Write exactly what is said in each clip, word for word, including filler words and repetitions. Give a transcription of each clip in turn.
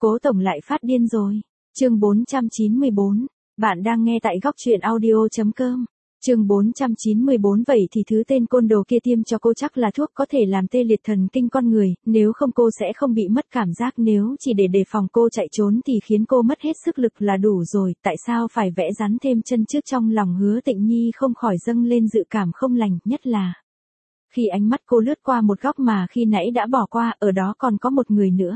Cố tổng lại phát điên rồi. Chương bốn trăm chín mươi bốn. Bạn đang nghe tại góc truyện audio chấm com. Chương bốn trăm chín mươi bốn. Vậy thì thứ tên côn đồ kia tiêm cho cô chắc là thuốc có thể làm tê liệt thần kinh con người, nếu không cô sẽ không bị mất cảm giác, nếu chỉ để đề phòng cô chạy trốn thì khiến cô mất hết sức lực là đủ rồi, tại sao phải vẽ rắn thêm chân trước? Trong lòng Hứa Tịnh Nhi không khỏi dâng lên dự cảm không lành, nhất là khi ánh mắt cô lướt qua một góc mà khi nãy đã bỏ qua, ở đó còn có một người nữa.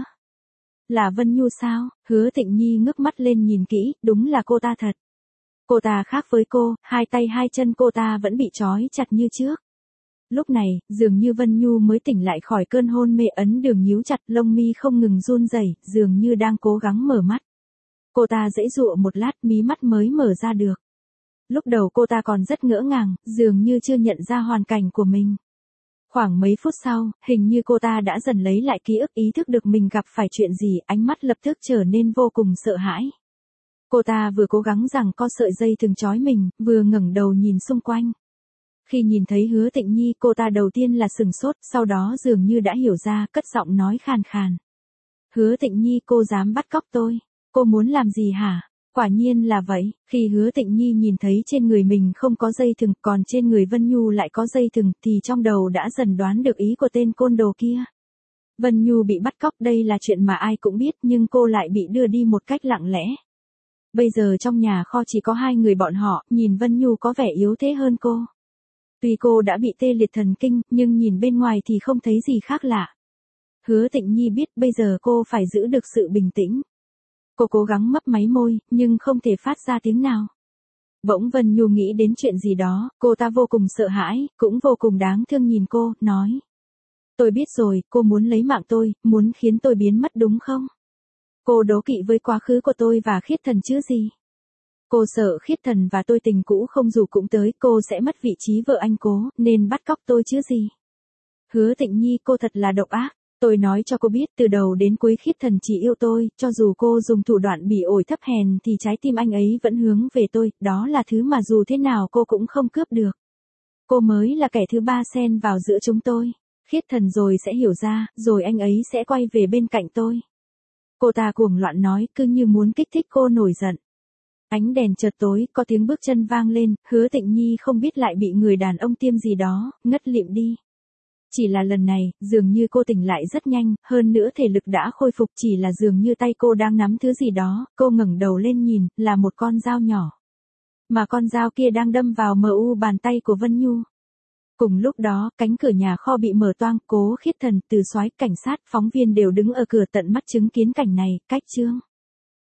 Là Vân Nhu sao? Hứa Tịnh Nhi ngước mắt lên nhìn kỹ, đúng là cô ta thật. Cô ta khác với cô, hai tay hai chân cô ta vẫn bị trói chặt như trước. Lúc này, dường như Vân Nhu mới tỉnh lại khỏi cơn hôn mê, ấn đường nhíu chặt, lông mi không ngừng run rẩy, dường như đang cố gắng mở mắt. Cô ta giãy giụa một lát, mí mắt mới mở ra được. Lúc đầu cô ta còn rất ngỡ ngàng, dường như chưa nhận ra hoàn cảnh của mình. Khoảng mấy phút sau, hình như cô ta đã dần lấy lại ký ức, ý thức được mình gặp phải chuyện gì, ánh mắt lập tức trở nên vô cùng sợ hãi. Cô ta vừa cố gắng giằng co sợi dây thừng trói mình, vừa ngẩng đầu nhìn xung quanh. Khi nhìn thấy Hứa Tịnh Nhi, cô ta đầu tiên là sừng sốt, sau đó dường như đã hiểu ra, cất giọng nói khàn khàn. Hứa Tịnh Nhi, cô dám bắt cóc tôi? Cô muốn làm gì hả? Quả nhiên là vậy, khi Hứa Tịnh Nhi nhìn thấy trên người mình không có dây thừng, còn trên người Vân Nhu lại có dây thừng, thì trong đầu đã dần đoán được ý của tên côn đồ kia. Vân Nhu bị bắt cóc, đây là chuyện mà ai cũng biết, nhưng cô lại bị đưa đi một cách lặng lẽ. Bây giờ trong nhà kho chỉ có hai người bọn họ, nhìn Vân Nhu có vẻ yếu thế hơn cô. Tuy cô đã bị tê liệt thần kinh, nhưng nhìn bên ngoài thì không thấy gì khác lạ. Hứa Tịnh Nhi biết bây giờ cô phải giữ được sự bình tĩnh. Cô cố gắng mấp máy môi, nhưng không thể phát ra tiếng nào. Bỗng Vân Nhu nghĩ đến chuyện gì đó, cô ta vô cùng sợ hãi, cũng vô cùng đáng thương nhìn cô, nói. Tôi biết rồi, cô muốn lấy mạng tôi, muốn khiến tôi biến mất đúng không? Cô đố kỵ với quá khứ của tôi và Khiết Thần chứ gì? Cô sợ Khiết Thần và tôi tình cũ không dù cũng tới, cô sẽ mất vị trí vợ anh cố, nên bắt cóc tôi chứ gì? Hứa Tịnh Nhi, cô thật là độc ác. Tôi nói cho cô biết, từ đầu đến cuối Khiết Thần chỉ yêu tôi, cho dù cô dùng thủ đoạn bỉ ổi thấp hèn thì trái tim anh ấy vẫn hướng về tôi, đó là thứ mà dù thế nào cô cũng không cướp được. Cô mới là kẻ thứ ba xen vào giữa chúng tôi. Khiết Thần rồi sẽ hiểu ra, rồi anh ấy sẽ quay về bên cạnh tôi. Cô ta cuồng loạn nói, cứ như muốn kích thích cô nổi giận. Ánh đèn chợt tối, có tiếng bước chân vang lên, Hứa Tịnh Nhi không biết lại bị người đàn ông tiêm gì đó, ngất lịm đi. Chỉ là lần này, dường như cô tỉnh lại rất nhanh, hơn nữa thể lực đã khôi phục, chỉ là dường như tay cô đang nắm thứ gì đó, cô ngẩng đầu lên nhìn, là một con dao nhỏ. Mà con dao kia đang đâm vào mờ u bàn tay của Vân Nhu. Cùng lúc đó, cánh cửa nhà kho bị mở toang, Cố Khiết Thần, Từ Soái, cảnh sát, phóng viên đều đứng ở cửa tận mắt chứng kiến cảnh này, cách chương.